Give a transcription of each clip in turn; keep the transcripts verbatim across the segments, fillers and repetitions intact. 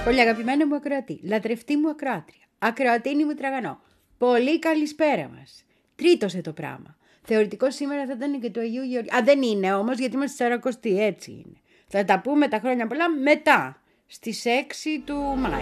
Πολύ αγαπημένο μου ακροατή, λατρευτή μου ακροάτρια, ακροατίνη μου τραγανό. Πολύ καλησπέρα μας. Τρίτωσε το πράγμα. Θεωρητικώς σήμερα θα ήταν και του Αγίου Γεωργίου. Α, δεν είναι όμως, γιατί είμαστε σαρακοστή, έτσι είναι. Θα τα πούμε τα χρόνια πολλά μετά, στις έξι του Μάη.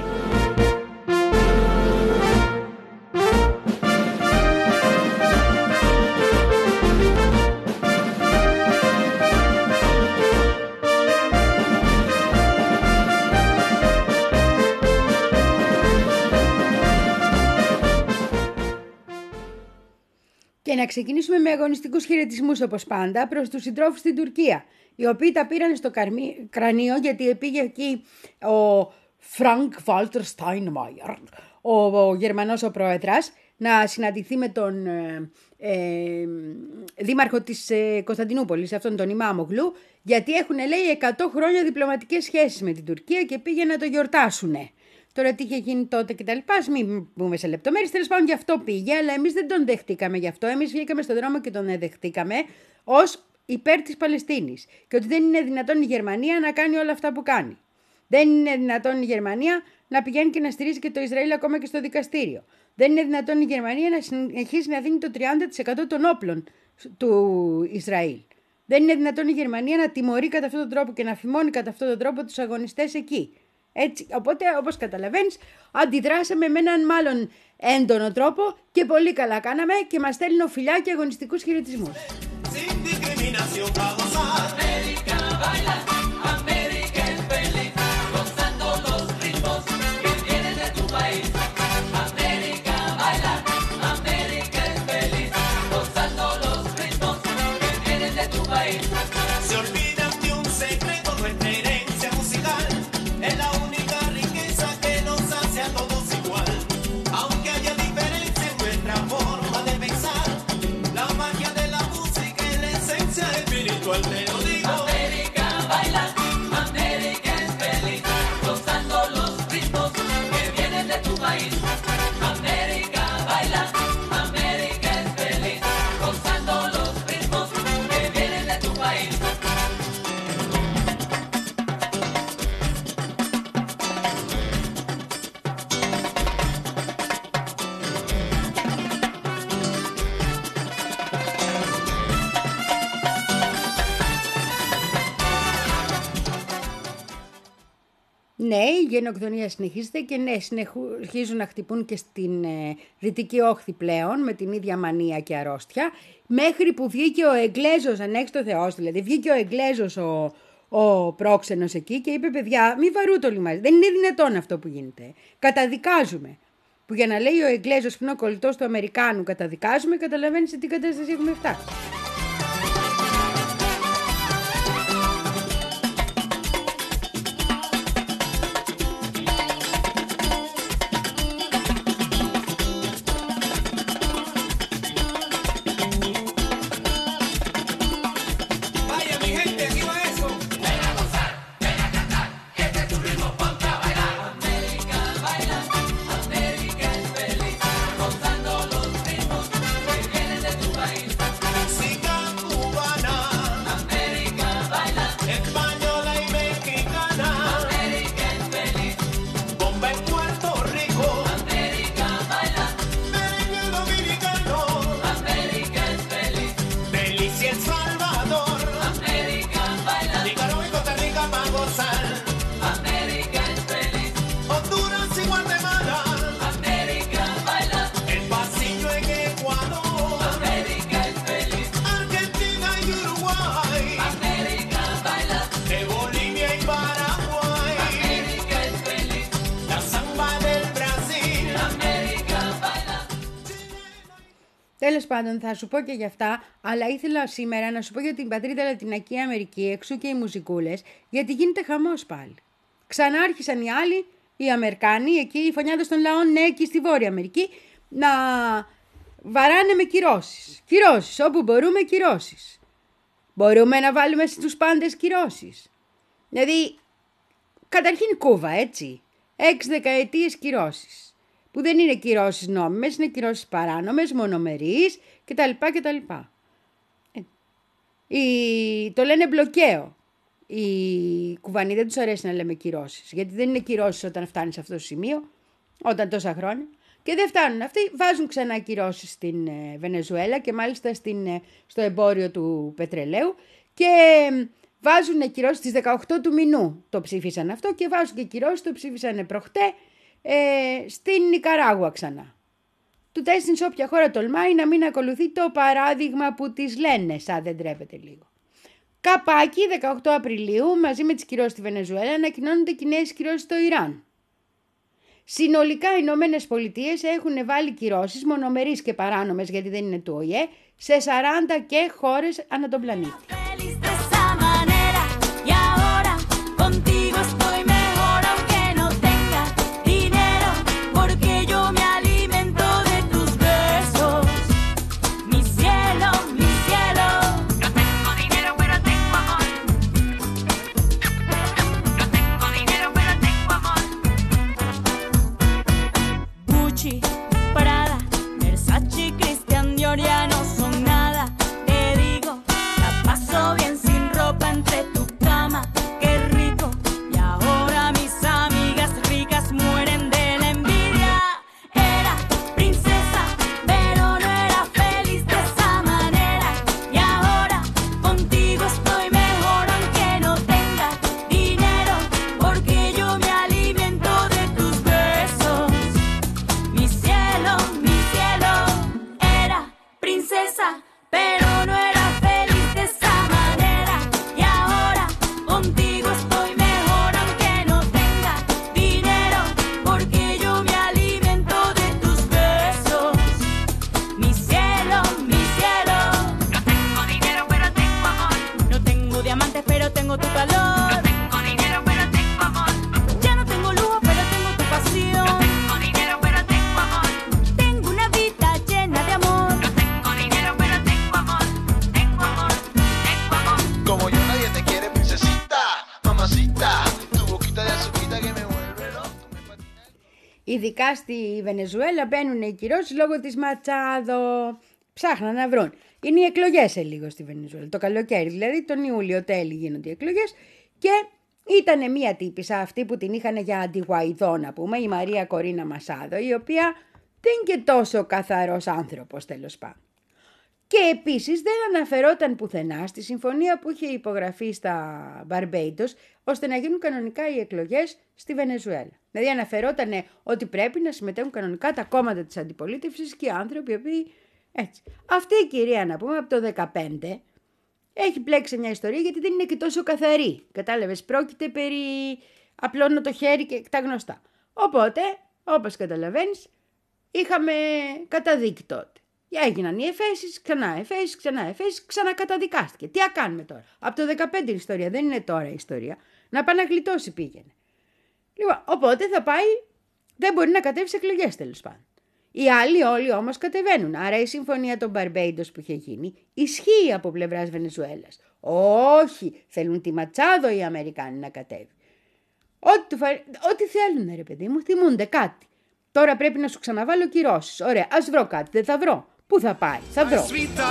Και να ξεκινήσουμε με αγωνιστικούς χαιρετισμούς όπως πάντα προς τους συντρόφους στην Τουρκία, οι οποίοι τα πήραν στο καρμί, κρανίο γιατί πήγε εκεί ο Φρανκ Βάλτερ Στάινμαϊερ, ο, ο Γερμανός ο πρόεδρας, να συναντηθεί με τον ε, ε, δήμαρχο της ε, Κωνσταντινούπολης, αυτόν τον Ιμάμογλου, γιατί έχουν λέει εκατό χρόνια διπλωματικές σχέσεις με την Τουρκία και πήγε να το γιορτάσουνε. Τώρα τι είχε γίνει τότε και τα λοιπά, ας μην πούμε σε λεπτομέρειες, τέλος πάντων γι' αυτό πήγε, αλλά εμείς δεν τον δεχτήκαμε γι' αυτό, εμείς βγήκαμε στον δρόμο και τον δεχτήκαμε ως υπέρ της Παλαιστίνης και ότι δεν είναι δυνατόν η Γερμανία να κάνει όλα αυτά που κάνει. Δεν είναι δυνατόν η Γερμανία να πηγαίνει και να στηρίζει και το Ισραήλ ακόμα και στο δικαστήριο. Δεν είναι δυνατόν η Γερμανία να συνεχίσει να δίνει το τριάντα τοις εκατό των όπλων του Ισραήλ. Δεν είναι δυνατόν η Γερμανία να τιμωρεί κατά αυτόν τον τρόπο και να φημώνει κατά αυτόν τον τρόπο τους αγωνιστές εκεί. Έτσι, οπότε όπως καταλαβαίνεις αντιδράσαμε με έναν μάλλον έντονο τρόπο και πολύ καλά κάναμε και μας στέλνουν φιλιά και αγωνιστικούς χαιρετισμούς. Ναι, η γενοκτονία συνεχίζεται και ναι, συνεχίζουν να χτυπούν και στην ε, Δυτική Όχθη πλέον με την ίδια μανία και αρρώστια, μέχρι που βγήκε ο Εγγλέζος, ανέξει το Θεός δηλαδή, βγήκε ο Εγγλέζος ο, ο πρόξενος εκεί και είπε παιδιά μη βαρούτε όλοι μαζί, δεν είναι δυνατόν αυτό που γίνεται, καταδικάζουμε. Που για να λέει ο Εγγλέζος που είναι ο κολλητός του Αμερικάνου καταδικάζουμε, καταλαβαίνεις σε τι κατάσταση έχουμε φτάσει. Τέλος πάντων θα σου πω και για αυτά, αλλά ήθελα σήμερα να σου πω για την πατρίδα Λατινική Αμερική, εξού και οι μουσικούλες, γιατί γίνεται χαμός πάλι. Ξανά άρχισαν οι άλλοι, οι Αμερικάνοι, εκεί οι φωνιάδες των λαών, ναι, εκεί στη Βόρεια Αμερική, να βαράνε με κυρώσεις. Κυρώσεις, όπου μπορούμε κυρώσεις. Μπορούμε να βάλουμε στους πάντες κυρώσεις. Δηλαδή, καταρχήν Κούβα, έτσι, έξι δεκαετίες κυρώσεις. Που δεν είναι κυρώσεις νόμιμες, είναι κυρώσεις παράνομες, μονομερείς κτλ. κτλ. Ε, η, το λένε μπλοκαίο. οι Κουβανοί δεν τους αρέσει να λέμε κυρώσεις, γιατί δεν είναι κυρώσεις όταν φτάνει σε αυτό το σημείο, όταν τόσα χρόνια. Και δεν φτάνουν αυτοί, βάζουν ξανά κυρώσεις στην ε, Βενεζουέλα και μάλιστα στην, ε, στο εμπόριο του πετρελαίου και ε, βάζουν κυρώσεις στις δεκαοκτώ του μηνού, το ψήφισαν αυτό, και βάζουν και κυρώσεις, το ψήφισαν προχτέ, ε, στην Νικαράγουα ξανά. Του τέστην σε όποια χώρα τολμάει να μην ακολουθεί το παράδειγμα που τις λένε, σαν δεν τρέπεται λίγο. Καπάκι, δεκαοκτώ Απριλίου, μαζί με τις κυρώσεις στη Βενεζουέλα, ανακοινώνονται κοινές κυρώσεις στο Ιράν. Συνολικά οι Ηνωμένες Πολιτείες έχουν βάλει κυρώσεις, μονομερείς και παράνομες, γιατί δεν είναι του Ο Η Ε, σε σαράντα και χώρες ανά τον πλανήτη. Ειδικά στη Βενεζουέλα μπαίνουν οι κυρώσεις λόγω της Ματσάδο. Ψάχναν να βρουν. Είναι οι εκλογές σε λίγο στη Βενεζουέλα. Το καλοκαίρι, δηλαδή τον Ιούλιο τέλη γίνονται οι εκλογές. Και ήταν μία τύπισσα αυτή που την είχαν για αντιγουαϊδό, να πούμε, η Μαρία Κορίνα Μασάδο, η οποία δεν είναι και τόσο καθαρός άνθρωπος, τέλος πάντων. Και επίσης δεν αναφερόταν πουθενά στη συμφωνία που είχε υπογραφεί στα Μπαρμπέιντος, ώστε να γίνουν κανονικά οι εκλογές στη Βενεζουέλα. Δηλαδή αναφερόταν ότι πρέπει να συμμετέχουν κανονικά τα κόμματα της αντιπολίτευσης και οι άνθρωποι οι οποίοι έτσι. Αυτή η κυρία, να πούμε, από το δεκαπέντε έχει πλέξει μια ιστορία, γιατί δεν είναι και τόσο καθαρή. Κατάλαβες, πρόκειται περί απλώνω το χέρι και τα γνωστά. Οπότε, όπως καταλαβαίνεις, είχαμε καταδίκη τότε. Έγιναν οι εφέσεις, ξανά εφέσεις, ξανά εφέσεις, ξανακαταδικάστηκε. Τι να κάνουμε τώρα. Από το δεκαπέντε η ιστορία, δεν είναι τώρα η ιστορία. Να πάει να γλιτώσει πήγαινε. Λοιπόν, οπότε θα πάει, δεν μπορεί να κατέβει σε εκλογές, τέλος πάντων. Οι άλλοι όλοι όμως κατεβαίνουν. Άρα η συμφωνία των Μπαρμπέιντος που είχε γίνει ισχύει από πλευράς Βενεζουέλας. Όχι, θέλουν τη Ματσάδο οι Αμερικάνοι να κατέβει. Ό,τι, φα... Ό,τι θέλουν, ρε παιδί μου, θυμούνται κάτι. Τώρα πρέπει να σου ξαναβάλω κυρώσεις. Ωραία, ας βρω κάτι, δεν θα βρω. Πού θα πάει, θα βρω.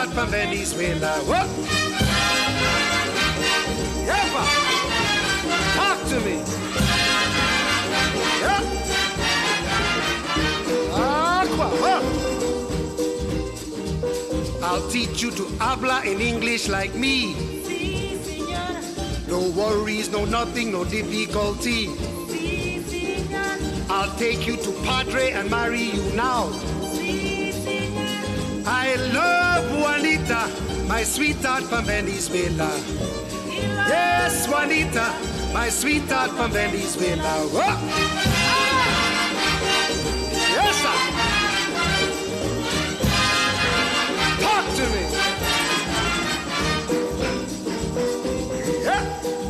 I'll teach you to habla in English like me. Sí, señor. No worries, no nothing, no difficulty. Sí, señor. I'll take you to Padre and marry you now. Sí, señor. I love Juanita, my sweetheart from Venezuela. Yes, Juanita, my sweetheart from Venezuela. Whoa. Yes, sir. Talk to me. Yeah.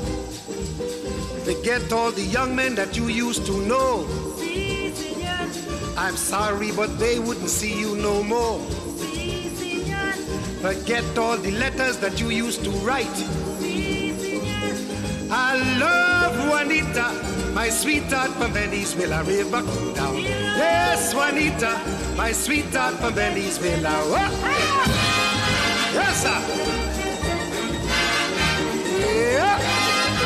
Forget all the young men that you used to know. Sí, señor. I'm sorry, but they wouldn't see you no more. Sí, señor. Forget all the letters that you used to write. Sí, señor. I love Juanita, my sweetheart from Venezuela. River come down. Yes, Juanita, my sweetheart from Venezuela. Oh. Yes, sir. Yeah.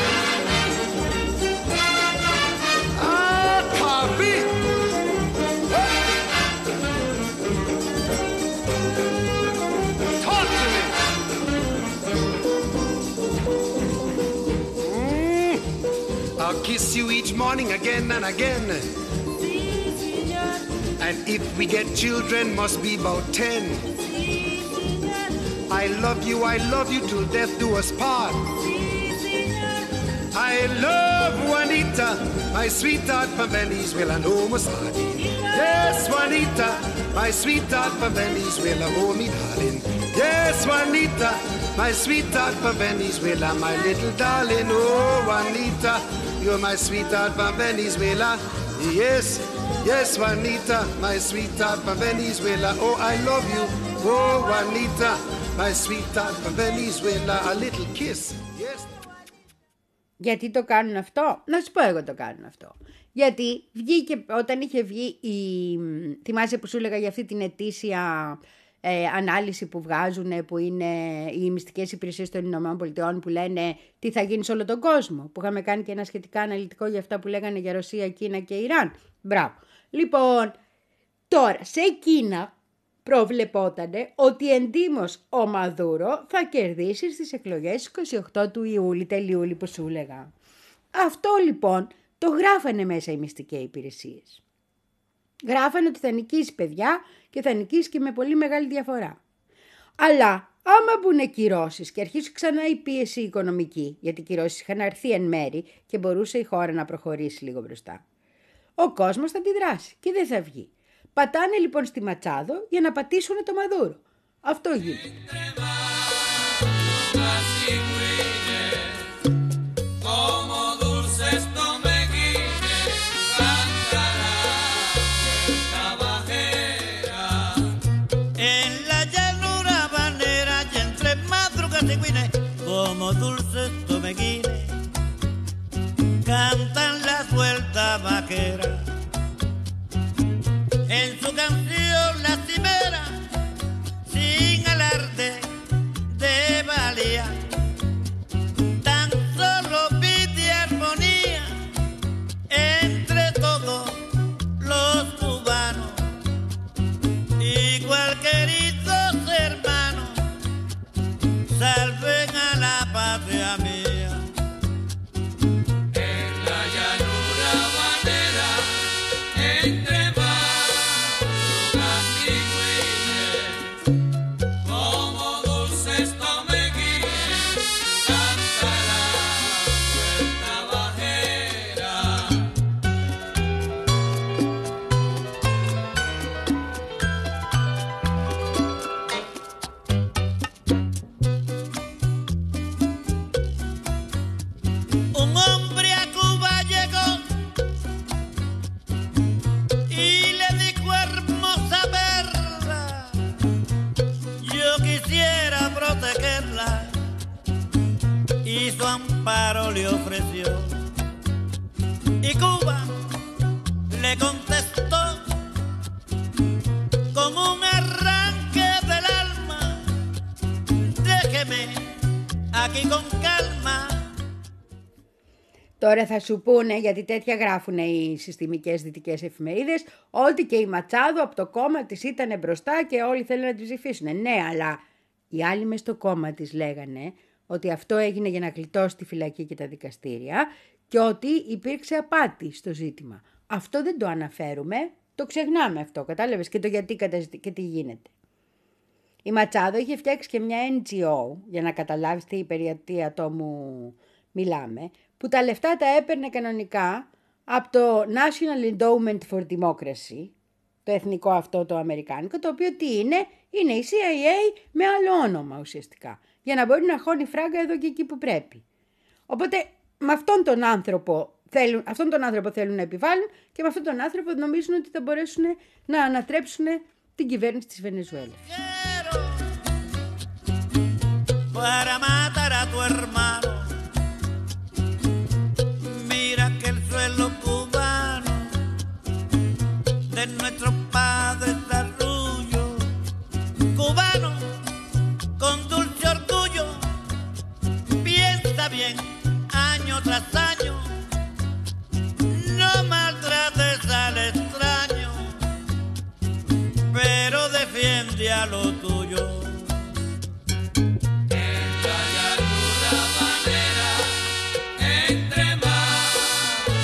miss you each morning again and again. Sí, señor. And if we get children, must be about ten. Sí, señor. I love you, I love you till death do us part. Sí, señor. I love Juanita, my sweetheart from Venezuela, no Masadi. Yes, Juanita, my sweetheart from Venezuela, oh me darling. Yes, Juanita, my sweetheart from Venezuela, my little darling. Oh, Juanita, you're my sweetheart from Venezuela. Yes, yes, Juanita, my sweetheart from Venezuela. Oh, I love you. Oh, Juanita, my sweetheart from Venezuela. A little kiss. Yes. Γιατί το κάνουν αυτό? Να σου πω εγώ το κάνουν αυτό. Γιατί βγήκε, όταν είχε βγει η... Θυμάσαι που σου έλεγα για αυτή την ετήσια ε, ανάλυση που βγάζουν, που είναι οι μυστικές υπηρεσίες των Ηνωμένων Πολιτειών, που λένε τι θα γίνει σε όλο τον κόσμο. Που είχαμε κάνει και ένα σχετικά αναλυτικό για αυτά που λέγανε για Ρωσία, Κίνα και Ιράν. Μπράβο. Λοιπόν, τώρα σε Κίνα προβλεπότανε ότι εντύμως ο Μαδούρο θα κερδίσει στις εκλογές είκοσι οκτώ του Ιούλη, τελειούλη που σου έλεγα. Αυτό λοιπόν το γράφανε μέσα οι μυστικές υπηρεσίες. Γράφανε ότι θα νικήσει παιδιά και θα νικήσει και με πολύ μεγάλη διαφορά. Αλλά άμα μπουν κυρώσεις και αρχίσει ξανά η πίεση οικονομική, γιατί οι κυρώσεις είχαν αρθεί εν μέρη και μπορούσε η χώρα να προχωρήσει λίγο μπροστά, ο κόσμος θα αντιδράσει και δεν θα βγει. Πατάνε λοιπόν στη Ματσάδο για να πατήσουν το Μαδούρο. Αυτό γίνεται. Como dulces tomeguines cantan la suelta vaquera. En su canción la cimera, sin alarde de valía, tan solo pide armonía entre todos los cubanos y cualquieritos hermanos. Salven a la patria mía. En la llanura habanera, entre madrugas y güines, como dulces tomeguines, canta la suelta bajera. Un hombre a Cuba llegó y le dijo hermosa perla, yo quisiera protegerla, y su amparo le ofreció. Y Cuba le contestó con un arranque del alma, déjeme aquí con calma. Τώρα θα σου πούνε, γιατί τέτοια γράφουν οι συστημικές δυτικές εφημερίδες, ότι και η Ματσάδο από το κόμμα της ήταν μπροστά και όλοι θέλουν να τη ψηφίσουν. Ναι, αλλά οι άλλοι μες στο κόμμα της λέγανε ότι αυτό έγινε για να γλιτώσει τη φυλακή και τα δικαστήρια και ότι υπήρξε απάτη στο ζήτημα. Αυτό δεν το αναφέρουμε, το ξεχνάμε αυτό, κατάλαβες, και το γιατί και τι γίνεται. Η Ματσάδο είχε φτιάξει και μια εν τζι ο, για να καταλάβεις τι περί τι ατόμου μιλάμε, που τα λεφτά τα έπαιρνε κανονικά από το National Endowment for Democracy, το εθνικό αυτό το αμερικάνικο, το οποίο τι είναι, είναι η σι άι έι με άλλο όνομα ουσιαστικά, για να μπορεί να χώνει φράγκα εδώ και εκεί που πρέπει. Οπότε με αυτόν τον άνθρωπο θέλουν, αυτόν τον άνθρωπο θέλουν να επιβάλλουν και με αυτόν τον άνθρωπο νομίζουν ότι θα μπορέσουν να ανατρέψουν την κυβέρνηση της Βενεζουέλας. Para matar a tu hermano, mira que el suelo cubano de nuestros padres arrullo, cubano con dulce orgullo, piensa bien año tras año, no maltrates al extraño, pero defiende a lo tuyo. En la llanura habanera, entre madrugas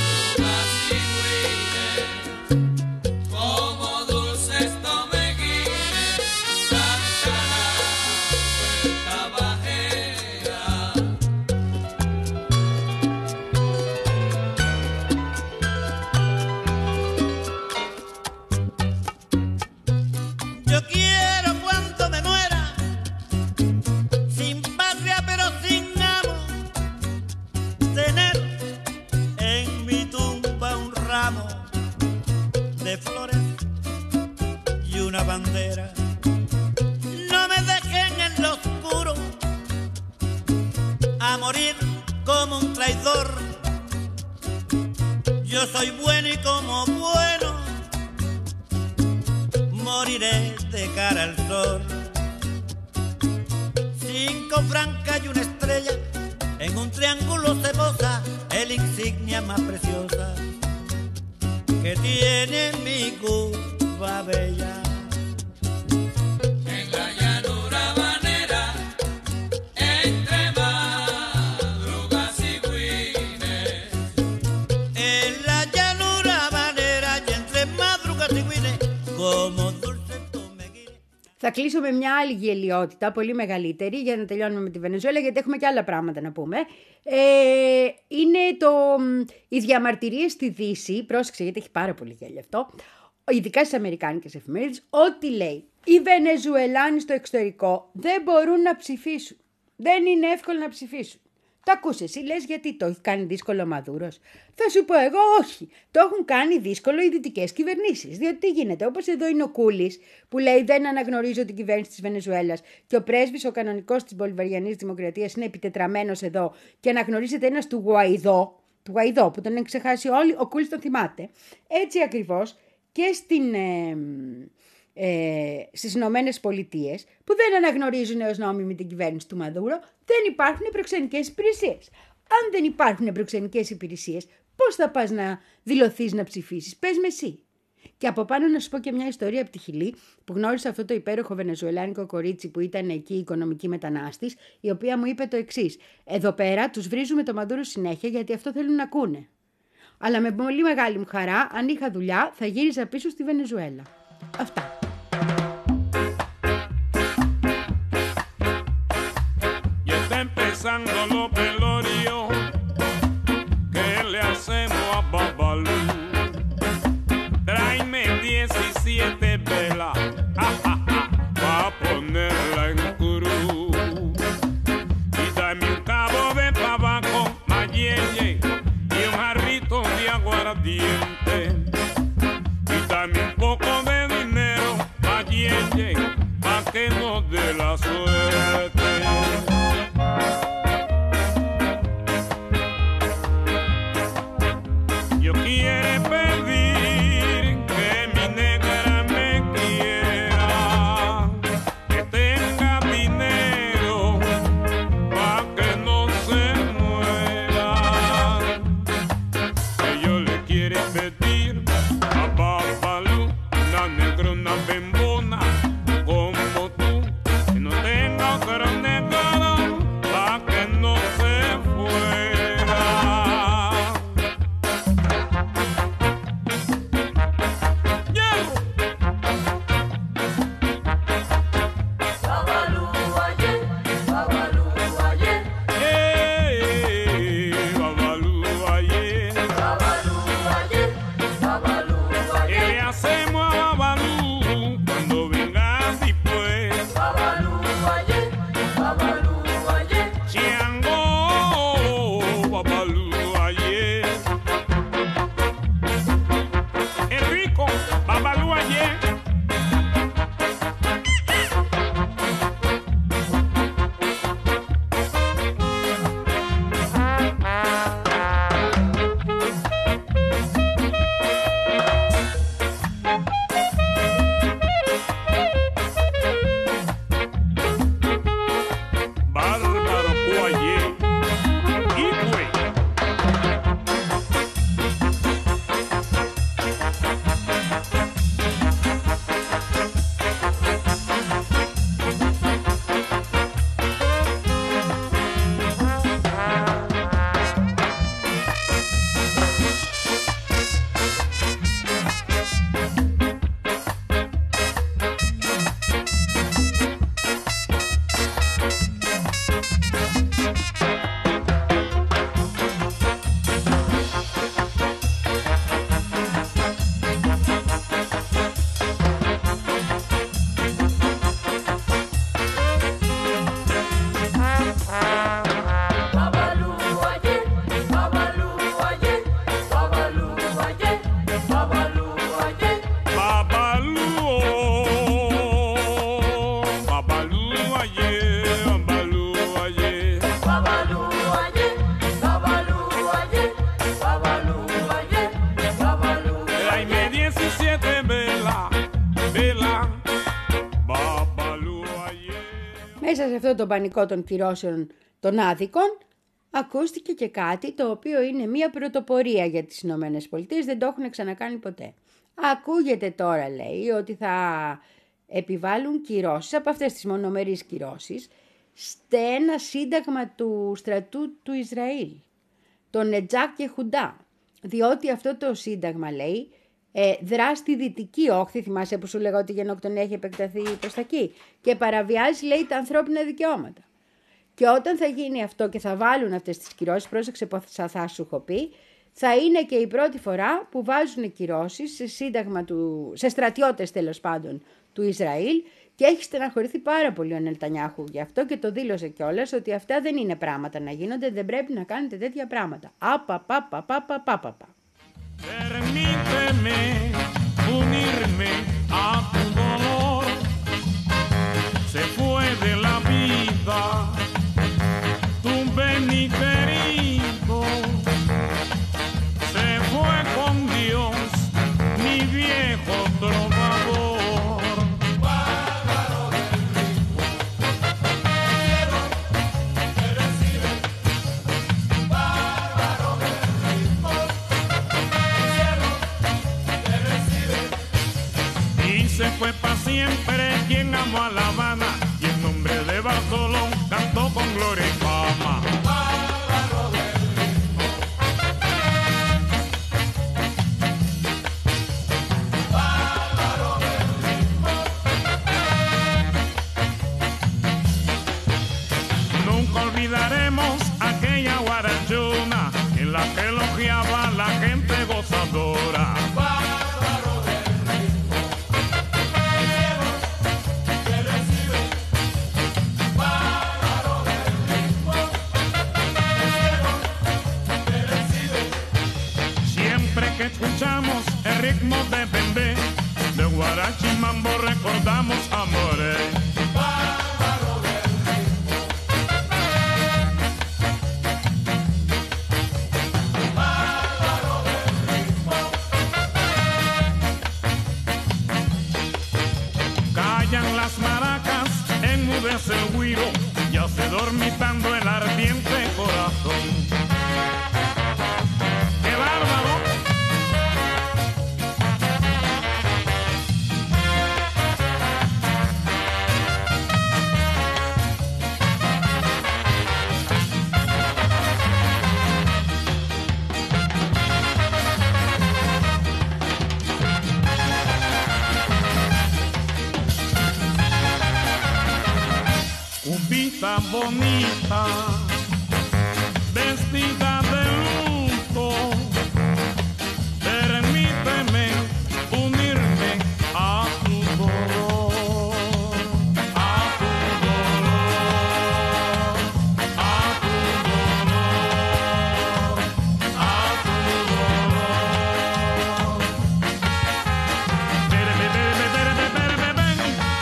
morir como un traidor. Yo soy bueno y como bueno moriré de cara al sol. Cinco francas y una estrella en un triángulo se posa el insignia más preciosa que tiene mi Cuba bella. En la llanura habanera, entre madrugas y güines. En la llanura habanera y entre madrugas y güines, como dulce tomeguines. Θα κλείσω με μια άλλη γελιότητα, πολύ μεγαλύτερη, για να τελειώνουμε με τη Βενεζουέλα, γιατί έχουμε και άλλα πράγματα να πούμε. Ε, είναι το, οι διαμαρτυρίες στη Δύση, πρόσεξε γιατί έχει πάρα πολύ γέλιο αυτό, ειδικά στις αμερικάνικες εφημερίδες, ότι λέει οι Βενεζουελάνοι στο εξωτερικό δεν μπορούν να ψηφίσουν. Δεν είναι εύκολο να ψηφίσουν. Το ακούς εσύ, λες γιατί το έχει κάνει δύσκολο ο Μαδούρος. Θα σου πω εγώ όχι. Το έχουν κάνει δύσκολο οι δυτικές κυβερνήσεις. Διότι τι γίνεται, όπως εδώ είναι ο Κούλης που λέει δεν αναγνωρίζω την κυβέρνηση της Βενεζουέλας και ο πρέσβης ο κανονικός της Μπολιβαριανής Δημοκρατίας είναι επιτετραμένος εδώ και αναγνωρίζεται ένας του Γουαϊδό, του Γουαϊδό που τον έχουν ξεχάσει όλοι, ο Κούλης τον θυμάται. Έτσι ακριβώς και στην... Ε, Ε, στις Ηνωμένες Πολιτείες που δεν αναγνωρίζουν ως νόμιμη την κυβέρνηση του Μαδούρο, δεν υπάρχουν προξενικές υπηρεσίες. Αν δεν υπάρχουν προξενικές υπηρεσίες, πώς θα πας να δηλωθείς να ψηφίσεις? Πες με εσύ. Και από πάνω να σου πω και μια ιστορία από τη Χιλή που γνώρισα αυτό το υπέροχο βενεζουελάνικο κορίτσι που ήταν εκεί οικονομική μετανάστης, η οποία μου είπε το εξής: εδώ πέρα τους βρίζουμε το Μαδούρο συνέχεια γιατί αυτό θέλουν να ακούνε. Αλλά με πολύ μεγάλη μου χαρά, αν είχα δουλειά, θα γύριζα πίσω στη Βενεζουέλα. Αυτά. Empezando los velorios, ¿qué le hacemos a Babalú? Tráeme diecisiete velas, pa' ponerla en curú. Y dame un cabo de tabaco, mayelle, y un jarrito de aguardiente. Y dame un poco de dinero, mayelle, pa' que nos dé la suerte. Μέσα σε αυτό το πανικό των κυρώσεων των άδικων, ακούστηκε και κάτι το οποίο είναι μια πρωτοπορία για τις Ηνωμένες Πολιτείες, δεν το έχουν ξανακάνει ποτέ. Ακούγεται τώρα, λέει, ότι θα επιβάλλουν κυρώσεις, από αυτές τις μονομερείς κυρώσεις, σε ένα σύνταγμα του στρατού του Ισραήλ, τον Νετζάκ και Χουντά, διότι αυτό το σύνταγμα, λέει, ε, δρά στη δυτική όχθη, θυμάσαι που σου λέγα ότι η γενοκτονία έχει επεκταθεί προς τα εκεί, και παραβιάζει, λέει, τα ανθρώπινα δικαιώματα. Και όταν θα γίνει αυτό και θα βάλουν αυτές τις κυρώσεις, πρόσεξε πως θα σου έχω πει, θα είναι και η πρώτη φορά που βάζουν κυρώσεις σε, σύνταγμα του, σε στρατιώτες τέλος πάντων του Ισραήλ, και έχει στεναχωρηθεί πάρα πολύ ο Νετανιάχου γι' αυτό και το δήλωσε κιόλας ότι αυτά δεν είναι πράγματα να γίνονται, δεν πρέπει να κάνετε τέτοια πράγματα. Απαπαπαπαπαπαπαπα. Permíteme unirme a tu dolor. Se fue de la vida tu benigerido. Se fue con Dios mi viejo trovador. Bárbaro del ritmo, cielo te recibe. Bárbaro del ritmo. Y se fue pa' siempre quien amó a La Habana y en nombre de Bartolón cantó con gloria y fama. Bárbaro del ritmo. Bárbaro del ritmo. Nunca olvidaremos aquella guarachona en la que elogiaba a la gente gozadora. Escuchamos el ritmo de bembé, de guarachi y mambo recordamos amores. Bárbaro del ritmo. Bárbaro del ritmo. Callan las maracas, enmudece el güiro, ya se dormitando el ardiente corazón. ¡Qué bárbaro! Cubita bonita, vestida de luto, permíteme unirme a tu dolor, a tu dolor, a tu dolor, a tu dolor. Bere, bere, bere, bere, bere, bere, bere.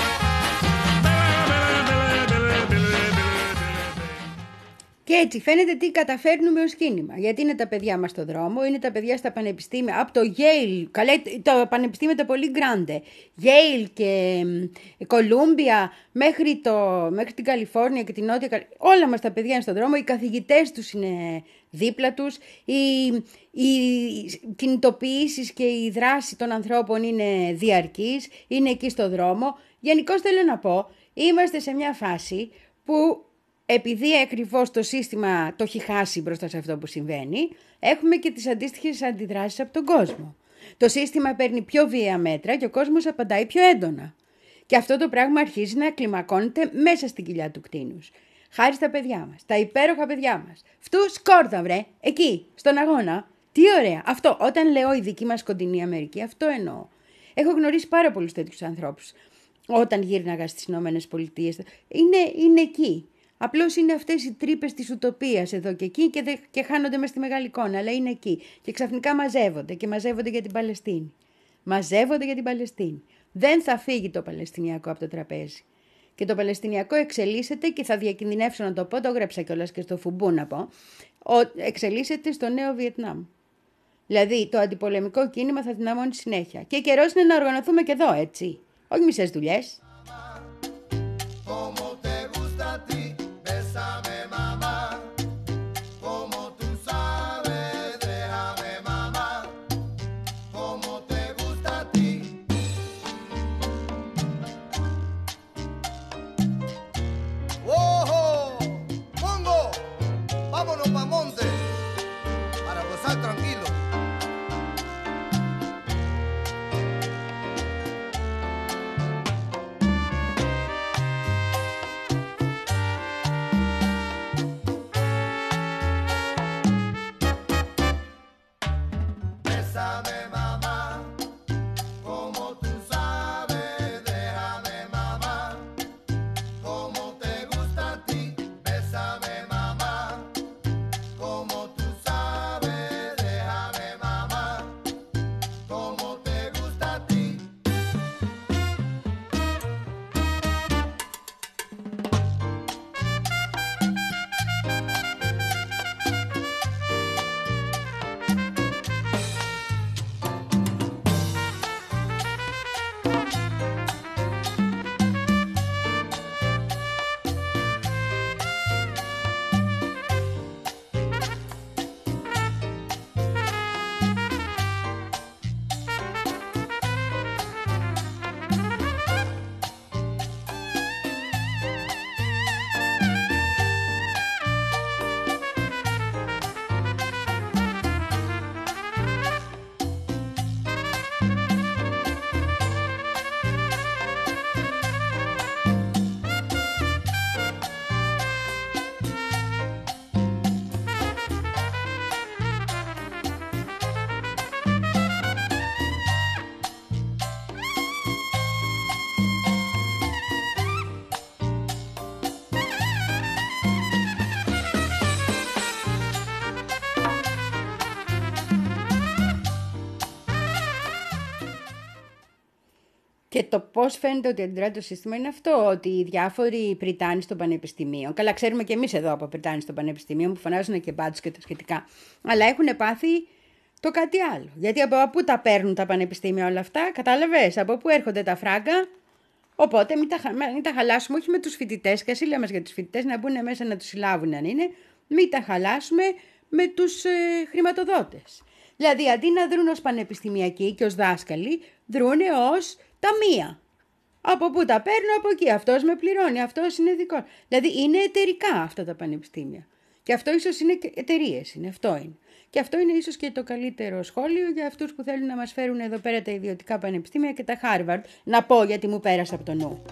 Και έτσι φαίνεται τι καταφέρνουμε ως κίνημα. Γιατί είναι τα παιδιά μας στο δρόμο, είναι τα παιδιά στα πανεπιστήμια, από το Yale, καλέ, το πανεπιστήμιο το πολύ γκράντε, Yale και Κολούμπια, μέχρι, το, μέχρι την Καλιφόρνια και την Νότια, όλα μας τα παιδιά είναι στο δρόμο, οι καθηγητές τους είναι δίπλα τους, οι, οι κινητοποιήσεις και η δράση των ανθρώπων είναι διαρκής, είναι εκεί στο δρόμο. Γενικώς θέλω να πω, είμαστε σε μια φάση που επειδή ακριβώς το σύστημα το έχει χάσει μπροστά σε αυτό που συμβαίνει, έχουμε και τις αντίστοιχες αντιδράσεις από τον κόσμο. Το σύστημα παίρνει πιο βία μέτρα και ο κόσμος απαντάει πιο έντονα. Και αυτό το πράγμα αρχίζει να κλιμακώνεται μέσα στην κοιλιά του κτήνους. Χάρη στα παιδιά μας, τα υπέροχα παιδιά μας. Φτού σκόρδα βρε, εκεί, στον αγώνα. Τι ωραία. Αυτό, όταν λέω η δική μας κοντινή Αμερική, αυτό εννοώ. Έχω γνωρίσει πάρα πολλούς τέτοιους ανθρώπους. Όταν γύρναγα στις Ηνωμένες Πολιτείες, είναι, είναι εκεί. Απλώς είναι αυτές οι τρύπες της ουτοπίας εδώ και εκεί και, δε, και χάνονται μες στη μεγάλη εικόνα, αλλά είναι εκεί. Και ξαφνικά μαζεύονται και μαζεύονται για την Παλαιστίνη. Μαζεύονται για την Παλαιστίνη. Δεν θα φύγει το Παλαιστινιακό από το τραπέζι. Και το Παλαιστινιακό εξελίσσεται και θα διακινδυνεύσω να το πω, το έγραψα κιόλας και στο Φουμπού να πω, εξελίσσεται στο νέο Βιετνάμ. Δηλαδή το αντιπολεμικό κίνημα θα δυναμώνει συνέχεια. Και καιρός είναι να οργανωθούμε και εδώ, έτσι. Όχι μισές δουλειές. Como te gusta Και το πώς φαίνεται ότι αντιδρά το σύστημα είναι αυτό, ότι οι διάφοροι πριτάνοι των πανεπιστημίων, καλά ξέρουμε και εμείς εδώ από πριτάνοι των πανεπιστημίων που φωνάζουν και μπάτσους και τα σχετικά, αλλά έχουν πάθει το κάτι άλλο. Γιατί από πού τα παίρνουν τα πανεπιστήμια όλα αυτά, κατάλαβες, από πού έρχονται τα φράγκα. Οπότε μην τα, μην τα χαλάσουμε, όχι με τους φοιτητές, και εσύ λέμε για τους φοιτητές να μπουν μέσα να τους συλλάβουν αν είναι, μην τα χαλάσουμε με τους ε, χρηματοδότες. Δηλαδή αντί να δρουν ως πανεπιστημιακοί και ως δάσκαλοι, δρούνε ως ταμεία. Από πού τα παίρνω, από εκεί. Αυτός με πληρώνει, αυτός είναι δικό. Δηλαδή είναι εταιρικά αυτά τα πανεπιστήμια. Και αυτό ίσως είναι εταιρείες, είναι, αυτό είναι. Και αυτό είναι ίσως και το καλύτερο σχόλιο για αυτούς που θέλουν να μας φέρουν εδώ πέρα τα ιδιωτικά πανεπιστήμια και τα Harvard. Να πω γιατί μου πέρασε από το νου.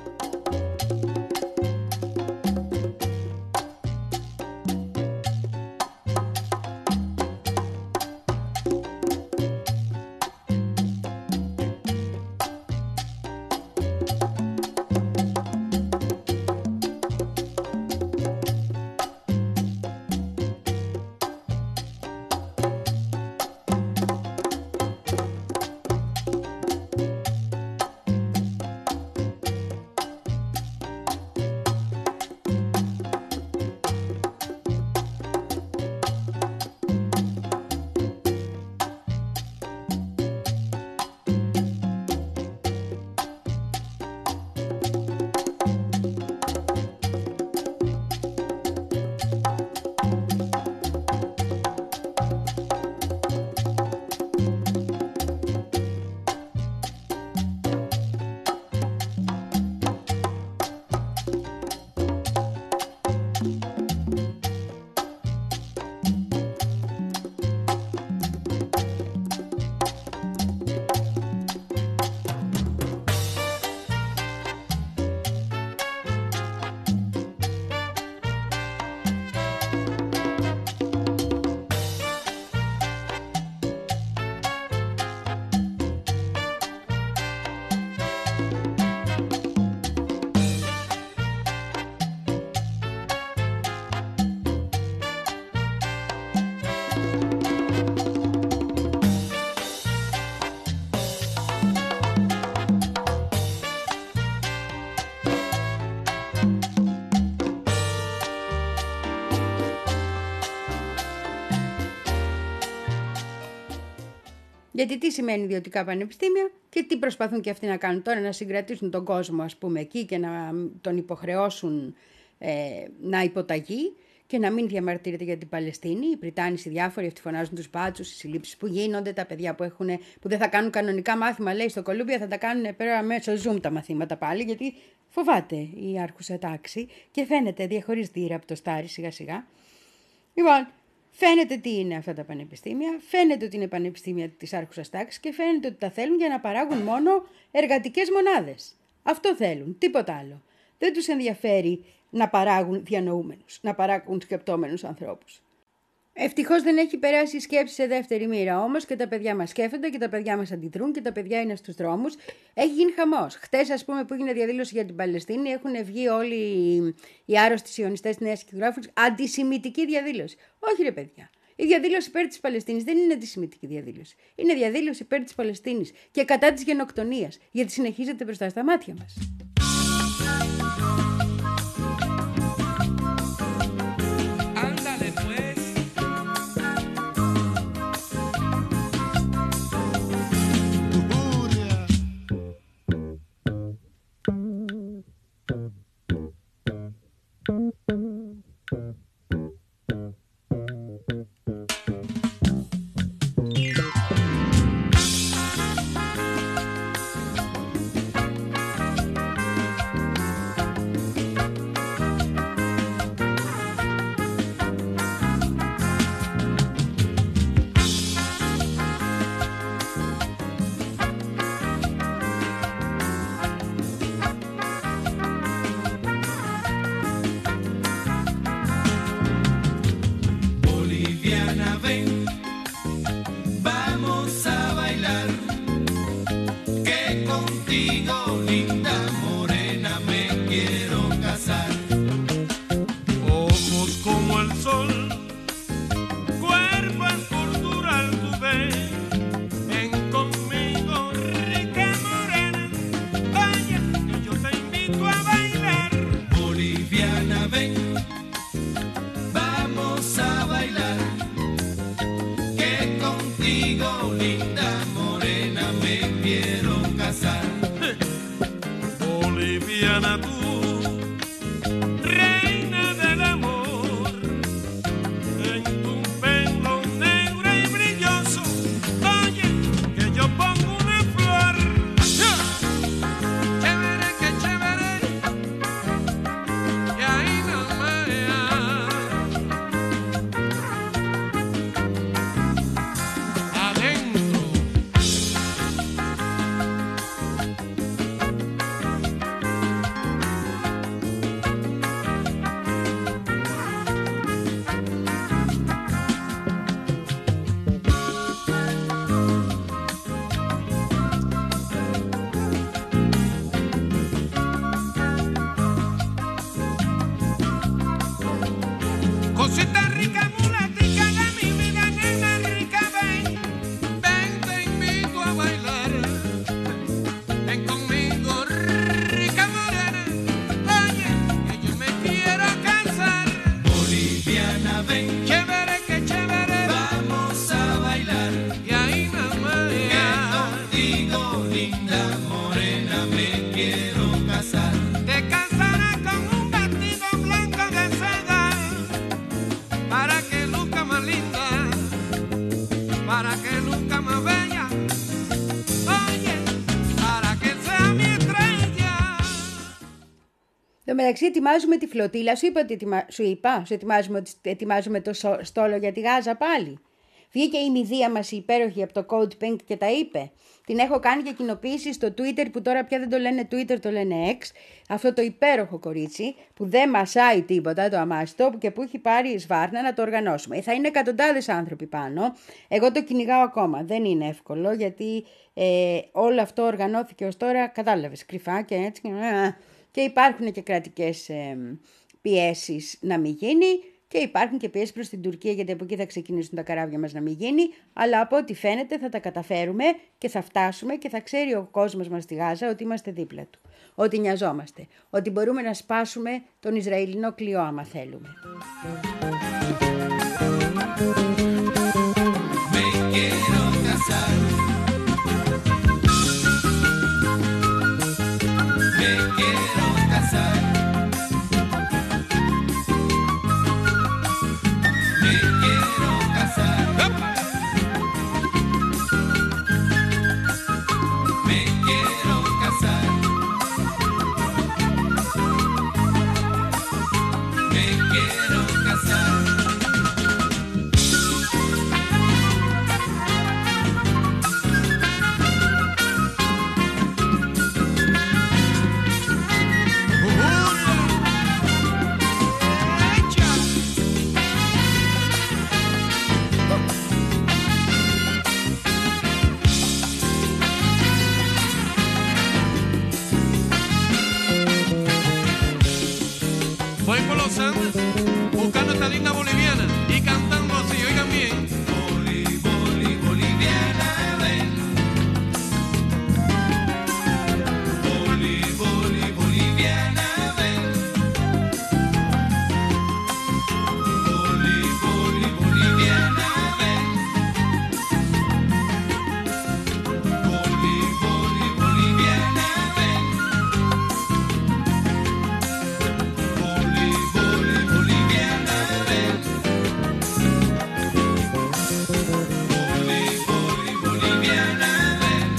Γιατί τι σημαίνει ιδιωτικά πανεπιστήμια και τι προσπαθούν και αυτοί να κάνουν τώρα, να συγκρατήσουν τον κόσμο ας πούμε εκεί και να τον υποχρεώσουν ε, να υποταγεί και να μην διαμαρτύρεται για την Παλαιστίνη. Οι Πριτάνοι, οι διάφοροι, αυτοί φωνάζουν τους μπάτσους, οι συλλήψεις που γίνονται, τα παιδιά που, έχουν, που δεν θα κάνουν κανονικά μάθημα, λέει στο Κολούμπια, θα τα κάνουν πέρα μέσω Zoom τα μαθήματα πάλι, γιατί φοβάται η άρχουσα τάξη και φαίνεται, διαχωρίζεται η ραπτοστάρη σιγά σιγά. Λοιπόν, φαίνεται τι είναι αυτά τα πανεπιστήμια, φαίνεται ότι είναι πανεπιστήμια της άρχουσας τάξης και φαίνεται ότι τα θέλουν για να παράγουν μόνο εργατικές μονάδες. Αυτό θέλουν, τίποτα άλλο. Δεν τους ενδιαφέρει να παράγουν διανοούμενους, να παράγουν σκεπτόμενους ανθρώπους. Ευτυχώς δεν έχει περάσει η σκέψη σε δεύτερη μοίρα όμως και τα παιδιά μας σκέφτονται και τα παιδιά μας αντιδρούν και τα παιδιά είναι στους δρόμους. Έχει γίνει χαμός. Χτες, ας πούμε, που έγινε διαδήλωση για την Παλαιστίνη, έχουν βγει όλοι οι άρρωστοι σιωνιστές της Νέας Κυκλογράφου. Αντισημιτική διαδήλωση. Όχι, ρε παιδιά. Η διαδήλωση υπέρ της Παλαιστίνης δεν είναι αντισημιτική διαδήλωση. Είναι διαδήλωση υπέρ της Παλαιστίνης και κατά της γενοκτονίας, γιατί συνεχίζεται μπροστά στα μάτια μας. Conmigo, rica morena, Cosita rica, mulatica de mi vida, nena rica, ven, ven, te invito a bailar. Ven conmigo, rica morena, oye, que yo me quiero casar. Boliviana, ven, Chévere, que chévere, vamos a bailar. y ahí mamá, Que contigo, linda morena, me quiero casar. te casarás con un vestido blanco de seda, para que luzca más linda, para que luzca más bella, oye, para que sea mi estrella. Εν τω μεταξύ, ετοιμάζουμε τη φλωτίλα. Σου είπα, ότι ετοιμα... Σου είπα, σου ετοιμάζουμε, ότι ετοιμάζουμε το σο- στόλο για τη Γάζα πάλι. Βγήκε η Μηδία μας η υπέροχη από το Code Pink και τα είπε. Την έχω κάνει και κοινοποίηση στο Twitter, που τώρα πια δεν το λένε Twitter, το λένε X. Αυτό το υπέροχο κορίτσι που δεν μασάει τίποτα, το αμάστο, και που έχει πάρει η Σβάρνα να το οργανώσουμε. Θα είναι εκατοντάδες άνθρωποι πάνω. Εγώ το κυνηγάω ακόμα. Δεν είναι εύκολο, γιατί ε, όλο αυτό οργανώθηκε ως τώρα, κατάλαβες, κρυφά και έτσι. Και υπάρχουν και κρατικές ε, πιέσεις να μην γίνει, και υπάρχουν και πιέσεις προς την Τουρκία, γιατί από εκεί θα ξεκινήσουν τα καράβια μας να μην γίνει. Αλλά από ό,τι φαίνεται θα τα καταφέρουμε και θα φτάσουμε, και θα ξέρει ο κόσμος μας στη Γάζα ότι είμαστε δίπλα του. Ότι νοιαζόμαστε. Ότι μπορούμε να σπάσουμε τον Ισραηλινό κλειό άμα θέλουμε. Me quiero casar. Me quiero casar. Me quiero casar. Me quiero casar. Me quiero casar. Voy por los Andes buscando esta linda boliviana y cantando así, oigan bien. Boli, boli, boliviana, ven. Boli, boli, boliviana, ven. Boli, boli, boliviana, ven. Boli, boli, boliviana, ven. Boli, boli, boliviana, ven. Boli, boli, boliviana, ven.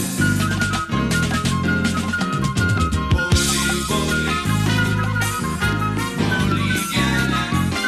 Boli, boli, boliviana.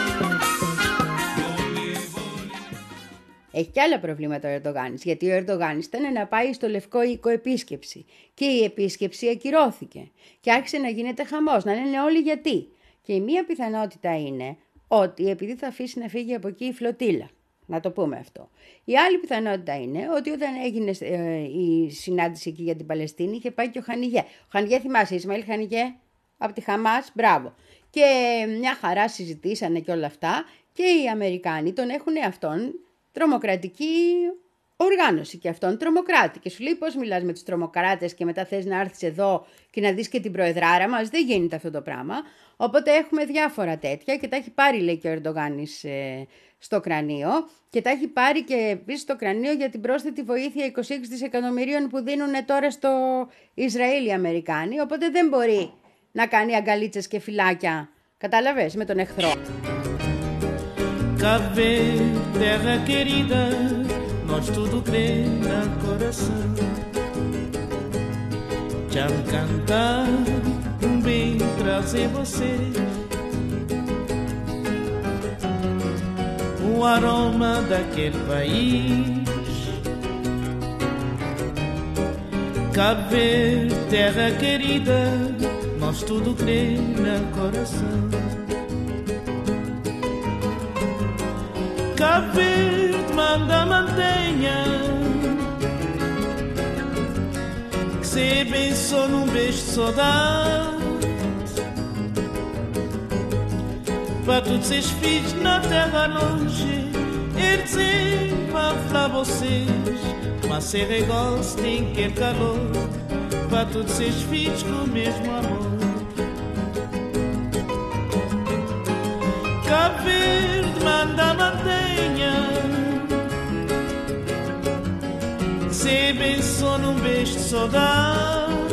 Boli, boli. Έχει και άλλα προβλήματα ο Ερντογάνης, γιατί ο Ερντογάνης ήταν να πάει στο Λευκό Οίκο επίσκεψη και η επίσκεψη ακυρώθηκε και άρχισε να γίνεται χαμός, να λένε όλοι γιατί. Και η μία πιθανότητα είναι ότι επειδή θα αφήσει να φύγει από εκεί η φλωτίλα, να το πούμε αυτό. Η άλλη πιθανότητα είναι ότι όταν έγινε ε, η συνάντηση εκεί για την Παλαιστίνη είχε πάει και ο Χανιγέ. Ο Χανιγέ, θυμάσαι, Ισμαήλ Χανιγέ από τη Χαμάς, μπράβο. Και μια χαρά συζητήσανε και όλα αυτά, και οι Αμερικάνοι τον έχουν αυτόν τρομοκρατική οργάνωση και αυτόν τρομοκράτη. Και σου λέει πώς μιλάς με τους τρομοκράτες και μετά θες να έρθεις εδώ και να δεις και την προεδράρα μας. Δεν γίνεται αυτό το πράγμα. Οπότε έχουμε διάφορα τέτοια και τα έχει πάρει, λέει, και ο Ερντογάνης ε, στο κρανίο, και τα έχει πάρει και επίσης στο κρανίο για την πρόσθετη βοήθεια είκοσι έξι δισεκατομμυρίων που δίνουν τώρα στο Ισραήλ οι Αμερικάνοι. Οπότε δεν μπορεί να κάνει αγκαλίτσες και φυλάκια, κατάλαβες, με τον εχθρό. Cabo terra querida, nós tudo crê no coração. Já me cantar, bem trazer você. O aroma daquele país. Cabo terra querida, nós tudo crê no coração. Cabo Verde manda mantenha, que se abençoe num beijo de saudade. para todos esses filhos na terra longe. Eles vão falar vocês, mas ser igual tem que ter calor, para todos esses filhos com o mesmo amor. Cabo Verde manda mantenha, se benção num beijo de saudade,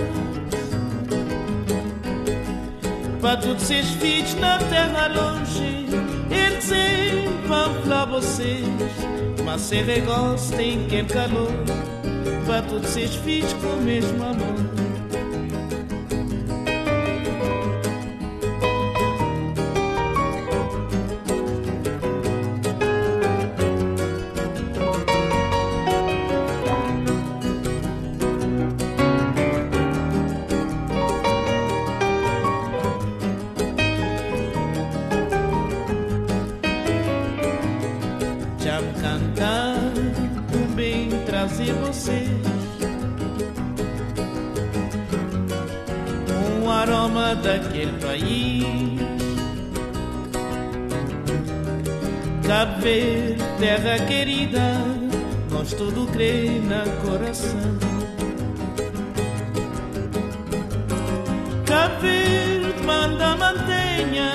para todos esses filhos na terra longe. Eles vão falar vocês, mas ser igual tem que ter calor, para todos esses filhos com o mesmo amor. Daquele país, Cabo Verde, terra querida, nós tudo crê na coração. Cabo Verde manda mantenha,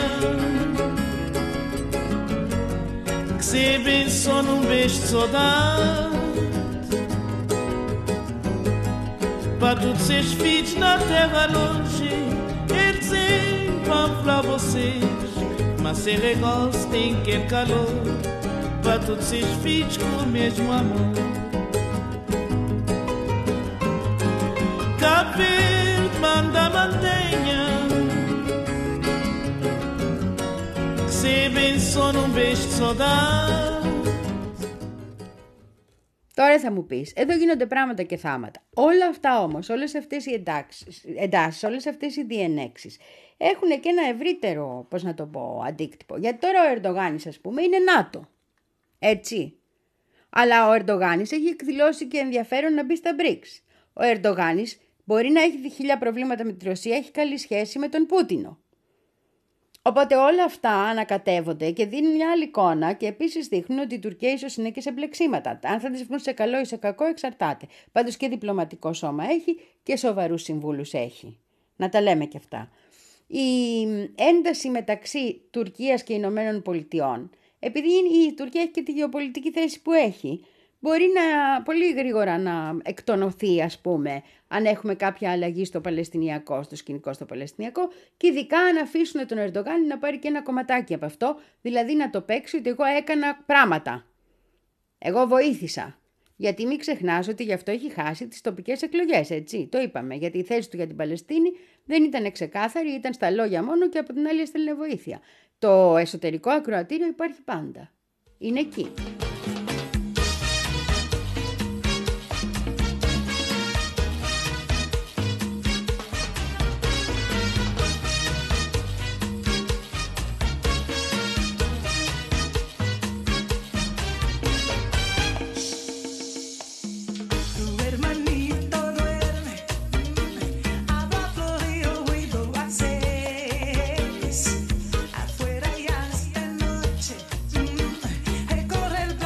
que se benção num beijo de saudade, para todos esses filhos na terra longe. Vão falar vocês, mas ser igual tem que ter calor, para todos esses filhos com o mesmo amor. Cabo Verde manda mantenha, que se benção num beijo de saudade. Τώρα θα μου πεις, εδώ γίνονται πράγματα και θάματα. Όλα αυτά όμως, όλες αυτές οι εντάξεις, εντάσεις, όλες αυτές οι διενέξεις έχουν και ένα ευρύτερο, πώς να το πω, αντίκτυπο. Γιατί τώρα ο Ερντογάνης, ας πούμε, είναι ΝΑΤΟ. Έτσι. Αλλά ο Ερντογάνης έχει εκδηλώσει και ενδιαφέρον να μπει στα μπρικς. Ο Ερντογάνης μπορεί να έχει χίλια προβλήματα με τη Ρωσία, έχει καλή σχέση με τον Πούτινο. Οπότε όλα αυτά ανακατεύονται και δίνουν μια άλλη εικόνα και επίσης δείχνουν ότι η Τουρκία ίσως είναι και σε μπλεξίματα. Αν θα τις βρουν σε καλό ή σε κακό εξαρτάται. Πάντως και διπλωματικό σώμα έχει και σοβαρούς συμβούλους έχει. Να τα λέμε και αυτά. Η ένταση μεταξύ Τουρκίας και Ηνωμένων Πολιτειών, επειδή η Τουρκία έχει και τη γεωπολιτική θέση που έχει, μπορεί να, πολύ γρήγορα να εκτονωθεί, ας πούμε, αν έχουμε κάποια αλλαγή στο Παλαιστινιακό, στο σκηνικό στο Παλαιστινιακό, και ειδικά αν αφήσουν τον Ερντογάν να πάρει και ένα κομματάκι από αυτό, δηλαδή να το παίξει ότι εγώ έκανα πράγματα. Εγώ βοήθησα. Γιατί μην ξεχνάς ότι γι' αυτό έχει χάσει τις τοπικές εκλογές, έτσι. Το είπαμε, γιατί η θέση του για την Παλαιστίνη δεν ήταν ξεκάθαρη, ήταν στα λόγια μόνο και από την άλλη έστελνε βοήθεια. Το εσωτερικό ακροατήριο υπάρχει πάντα. Είναι εκεί. Afuera ya es de noche, recorre el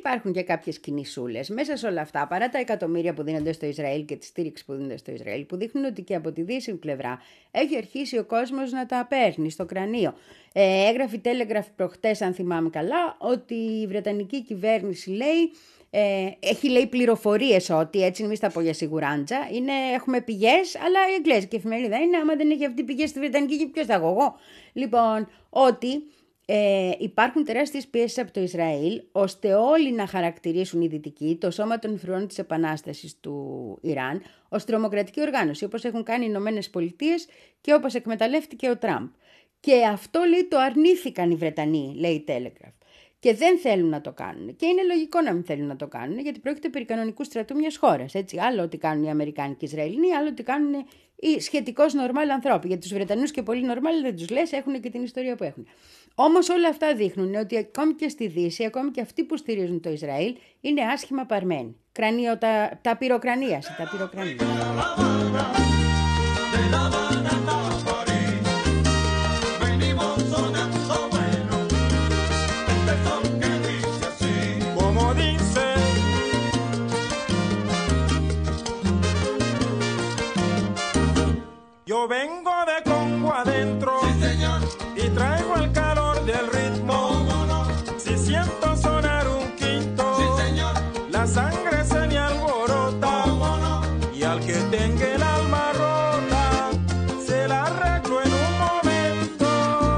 υπάρχουν και κάποιες κινησούλες μέσα σε όλα αυτά, παρά τα εκατομμύρια που δίνονται στο Ισραήλ και τη στήριξη που δίνονται στο Ισραήλ, που δείχνουν ότι και από τη δύση πλευρά έχει αρχίσει ο κόσμος να τα παίρνει στο κρανίο. Ε, έγραφε η Telegraph προχτές, αν θυμάμαι καλά, ότι η Βρετανική κυβέρνηση λέει, ε, έχει λέει πληροφορίες ότι, έτσι μην στα πω για σιγουράντζα, είναι, έχουμε πηγές, αλλά η εγγλέζικη εφημερίδα είναι, άμα δεν έχει αυτή πηγές στη Βρετανική, και ποιος θα έχω εγώ. Λοιπόν, ότι Ε, υπάρχουν τεράστιες πιέσεις από το Ισραήλ, ώστε όλοι να χαρακτηρίσουν οι Δυτικοί το σώμα των φρουρών της Επανάστασης του Ιράν ως τρομοκρατική οργάνωση, όπως έχουν κάνει οι Ηνωμένες Πολιτείες και όπως εκμεταλλεύτηκε ο Τραμπ. Και αυτό, λέει, το αρνήθηκαν οι Βρετανοί, λέει η Telegraph. Και δεν θέλουν να το κάνουν. Και είναι λογικό να μην θέλουν να το κάνουν, γιατί πρόκειται περί κανονικού στρατού μιας χώρας. Έτσι, άλλο ότι κάνουν οι Αμερικάνοι και οι Ισραηλοί, άλλο ότι κάνουν οι σχετικώς νορμάλ ανθρώποι. Γιατί τους Βρετανούς και πολύ νορμάλ δεν τους λες, έχουν και την ιστορία που έχουν. Όμως όλα αυτά δείχνουν ότι ακόμη και στη Δύση, ακόμη και αυτοί που στηρίζουν το Ισραήλ, είναι άσχημα παρμένοι. Κρανίο, τα, τα πυροκρανίαση, τα πυροκρανίαση. Yo vengo de Congo adentro, sí, señor, y traigo el calor del ritmo. ¿Cómo no? Si siento sonar un quinto, sí, señor, la sangre se me alborota. ¿Cómo no? Y al que tenga el alma rota, se la arreglo en un momento.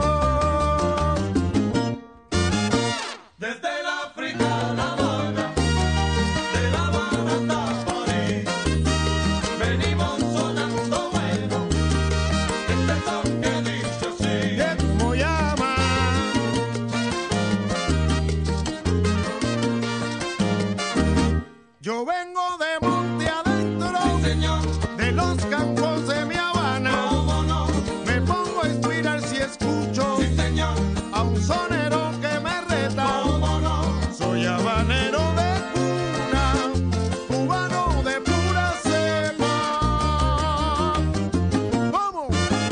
Desde el África a La Habana, de La Habana hasta París, venimos sonando bueno. Yo vengo de monte adentro, sí, señor, de los campos de mi Habana. ¿Cómo no? Me pongo a inspirar si escucho, sí, señor, a un sonero que me reta. ¿Cómo no? Soy habanero de cuna, cubano de pura cepa. ¿Cómo?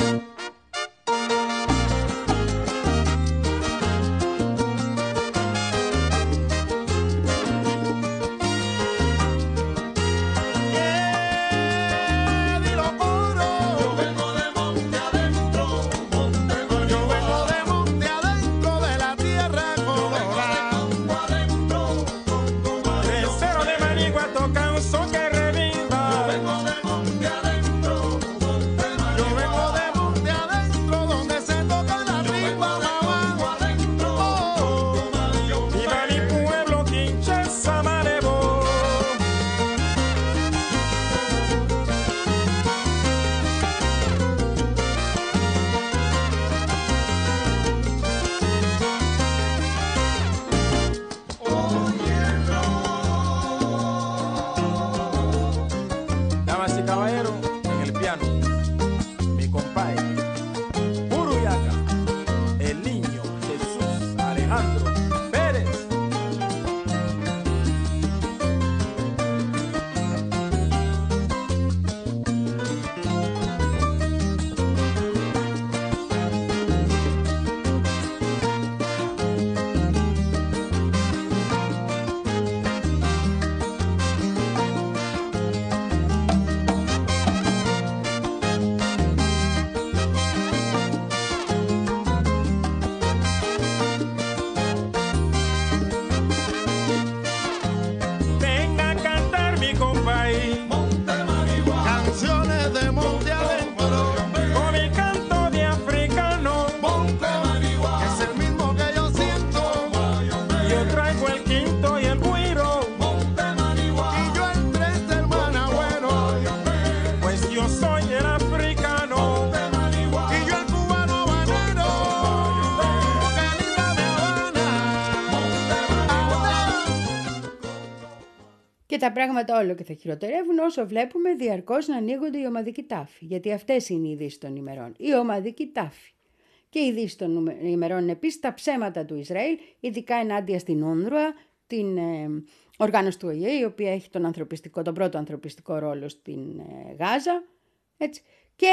Και τα πράγματα όλο και θα χειροτερεύουν όσο βλέπουμε διαρκώς να ανοίγονται οι ομαδικοί τάφοι. Γιατί αυτές είναι οι ειδήσεις των ημερών. Η ομαδική τάφη. Και οι ειδήσεις των ημερών είναι επίσης τα ψέματα του Ισραήλ, ειδικά ενάντια στην Ούνρουα, την ε, οργάνωση του Ο Ε Ε, η οποία έχει τον, ανθρωπιστικό, τον πρώτο ανθρωπιστικό ρόλο στην ε, Γάζα. Έτσι. Και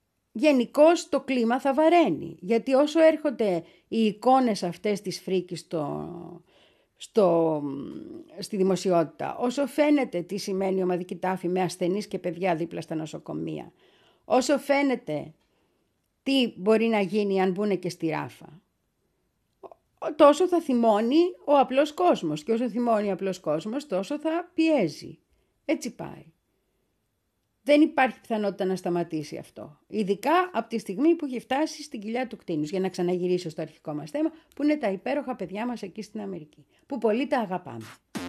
γενικώς το κλίμα θα βαραίνει. Γιατί όσο έρχονται οι εικόνες αυτές της φρίκης στο, στο, στη δημοσιότητα, όσο φαίνεται τι σημαίνει ομαδική τάφη με ασθενείς και παιδιά δίπλα στα νοσοκομεία, όσο φαίνεται τι μπορεί να γίνει αν μπουν και στη ράφα, τόσο θα θυμώνει ο απλός κόσμος. Και όσο θυμώνει ο απλός κόσμος, τόσο θα πιέζει. Έτσι πάει. Δεν υπάρχει πιθανότητα να σταματήσει αυτό. Ειδικά από τη στιγμή που έχει φτάσει στην κοιλιά του κτήνους. Για να ξαναγυρίσω στο αρχικό μας θέμα, που είναι τα υπέροχα παιδιά μας εκεί στην Αμερική. Που πολύ τα αγαπάμε.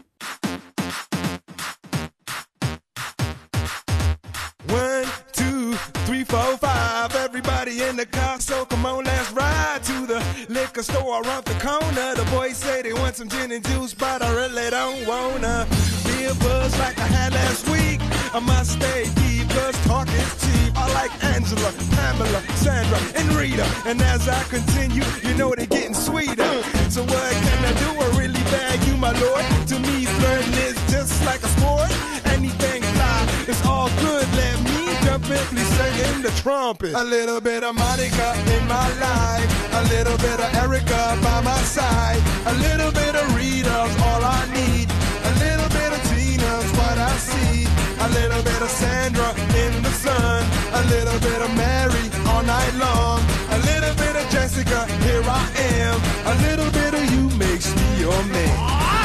One, two, three, four, five. Everybody in the car, so come on, let's ride to the liquor store around the corner. The boys say they want some gin and juice, but I really don't wanna be a buzz like I had last week. I must stay deep, cause talk is cheap. I like Angela, Pamela, Sandra, and Rita. And as I continue, you know they're getting sweeter. So what can I do? I really bag you, my lord. To me, flirting is just like a sport. Anything fly, it's all good. Let me jump in, please singing the trumpet. A little bit of Monica in my life. A little bit of Erica by my side. A little bit of Rita's all I need. A little bit of Tina's what I see. A little bit of Sandra in the sun. A little bit of Mary all night long. A little bit of Jessica, here I am. A little bit of you makes me your man.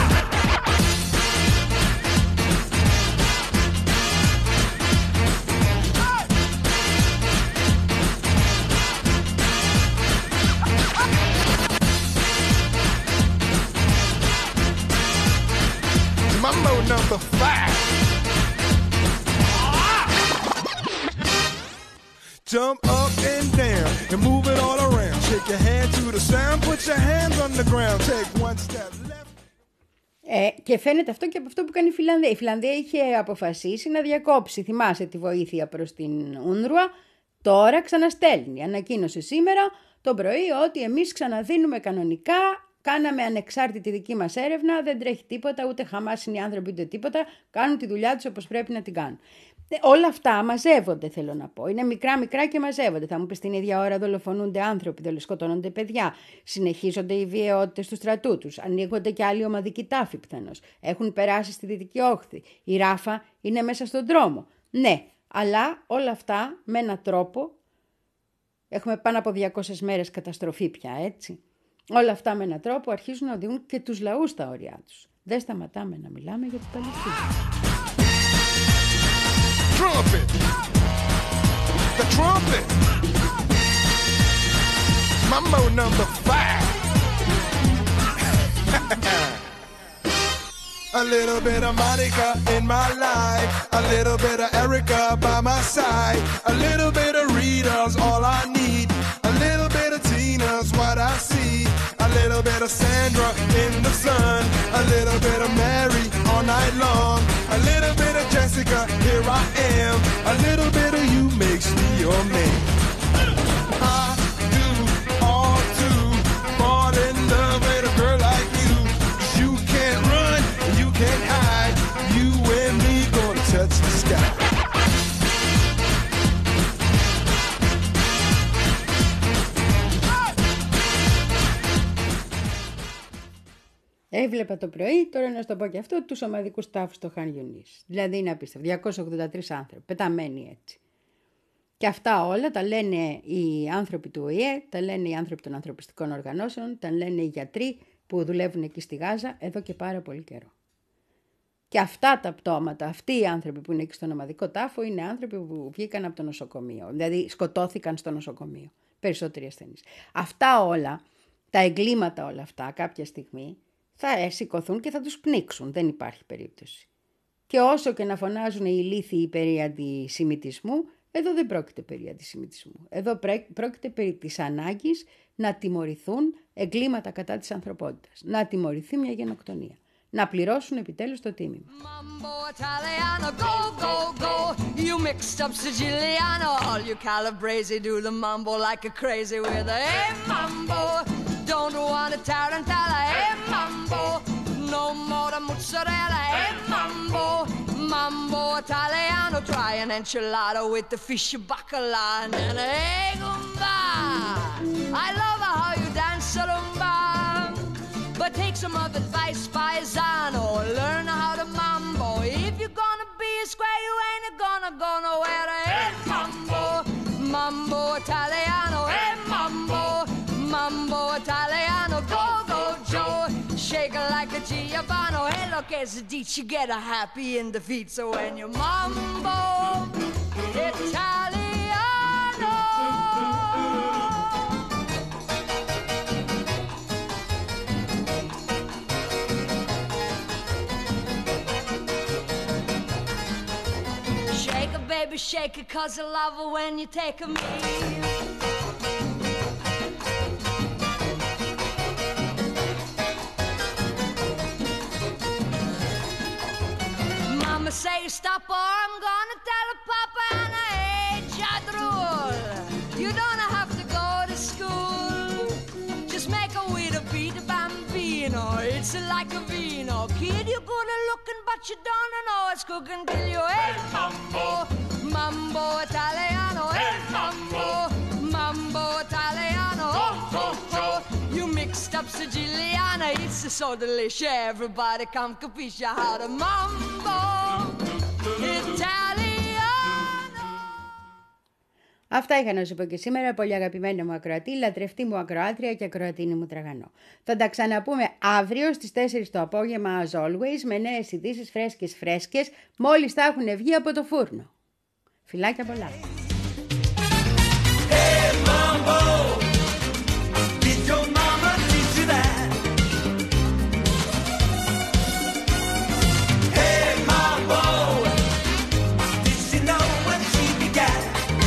Mambo number five. Jump up and down and move it all around. Shake your hand to the sound, put your hands on the ground. Take one step left. Ε, και φαίνεται αυτό και από αυτό που κάνει η Φιλανδία. Η Φιλανδία είχε αποφασίσει να διακόψει, θυμάσαι, τη βοήθεια προς την Ούνρουα. Τώρα ξαναστέλνει. Ανακοίνωσε σήμερα το πρωί ότι εμείς ξαναδίνουμε κανονικά. Κάναμε ανεξάρτητη δική μας έρευνα, δεν τρέχει τίποτα, ούτε Χαμάς είναι οι άνθρωποι, ούτε τίποτα. Κάνουν τη δουλειά τους όπως πρέπει να την κάνουν. Όλα αυτά μαζεύονται, θέλω να πω. Είναι μικρά-μικρά και μαζεύονται. Θα μου πεις την ίδια ώρα δολοφονούνται άνθρωποι, σκοτώνονται παιδιά, συνεχίζονται οι βιαιότητες του στρατού τους, ανοίγονται και άλλοι ομαδικοί τάφοι πιθανώς. Έχουν περάσει στη Δυτική Όχθη. Η Ράφα είναι μέσα στον δρόμο. Ναι, αλλά όλα αυτά με έναν τρόπο. Έχουμε πάνω από διακόσιες μέρες καταστροφή πια, έτσι. Όλα αυτά με έναν τρόπο αρχίζουν να οδηγούν και τους λαούς στα όρια τους. Δεν σταματάμε να μιλάμε για τους Παλαιστίνιους. Trumpet. The trumpet. Mambo number five. A little bit of Monica in my life. A little bit of Erica by my side. A little bit of Rita's all I need. A little bit of Tina's what I see. A little bit of Sandra in the sun. A little bit of Mary all night long. A little bit of Jessica, here I am. A little bit of you makes me your man. I do all to fall in love with a girl like you. 'Cause you can't run, you can't hide. You and me gonna touch the sky. Έβλεπα το πρωί, τώρα να σου το πω και αυτό, τους ομαδικούς τάφους στο Χαν Ιουνίς. Δηλαδή είναι απίστευτο. διακόσιοι ογδόντα τρεις άνθρωποι, πεταμένοι έτσι. Και αυτά όλα τα λένε οι άνθρωποι του Ο Η Ε, τα λένε οι άνθρωποι των ανθρωπιστικών οργανώσεων, τα λένε οι γιατροί που δουλεύουν εκεί στη Γάζα εδώ και πάρα πολύ καιρό. Και αυτά τα πτώματα, αυτοί οι άνθρωποι που είναι εκεί στον ομαδικό τάφο, είναι άνθρωποι που βγήκαν από το νοσοκομείο. Δηλαδή σκοτώθηκαν στο νοσοκομείο. Περισσότεροι ασθενείς. Αυτά όλα, τα εγκλήματα όλα αυτά, κάποια στιγμή θα σηκωθούν και θα τους πνίξουν. Δεν υπάρχει περίπτωση. Και όσο και να φωνάζουν οι ηλίθιοι περί αντισημιτισμού, εδώ δεν πρόκειται περί αντισημιτισμού. Εδώ πρόκειται περί της ανάγκης να τιμωρηθούν εγκλήματα κατά της ανθρωπότητας. Να τιμωρηθεί μια γενοκτονία. Να πληρώσουν επιτέλους το τίμημα. Mambo Italiano, go, go, go. You mixed up Siciliano. All you Calabrese do the mambo like a crazy with a hey, mambo. Don't want a tarantella, hey, mambo. No more the mozzarella, hey, mambo. Mambo Italiano, try an enchilada with the fish bacala and a hey, gumba. I love how you dance, rumba. But take some of advice, paisano. Learn how to mambo. If you're gonna be a square, you ain't gonna go nowhere. Hey, mambo, mambo Italiano. Hey, mambo, mambo Italiano. Go, go, Joe. Shake it like a Giovanni. Hey, look, as a ditch, you get a happy in the feet. So when you mambo Italiano. Shake it, baby, shake it, cause I love it when you take a meal. Mama say stop or I'm gonna tell her Papa and I hate your rule. You don't have to go to school. Just make a way to beat a bambino. It's like a vino. Kid, you're good at looking, but you don't know it's cooking till you. Hey, mambo, mambo Italiano. Hey, mambo, mambo Italiano. Oh, oh, oh. You mixed up Siciliana. It's so delicious. Everybody come capisce how to mambo Italiano. Αυτά είχα να σου πω και σήμερα, πολύ αγαπημένη μου ακροατή, λατρευτή μου ακροάτρια και ακροατίνη μου τραγανό. Θα τα ξαναπούμε αύριο στις τέσσερις το απόγευμα, as always, με νέες ειδήσεις φρέσκες φρέσκες, μόλις θα έχουν βγει από το φούρνο. Φιλάκια πολλά. Hey, mambo, did your mama teach you that? Hey, mambo, did she know when she began?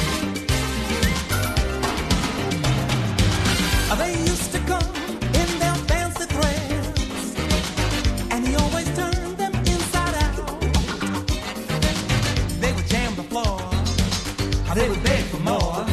They used to come in their fancy threads, and he always turned them inside out. They would jam the floor, they would beg for more.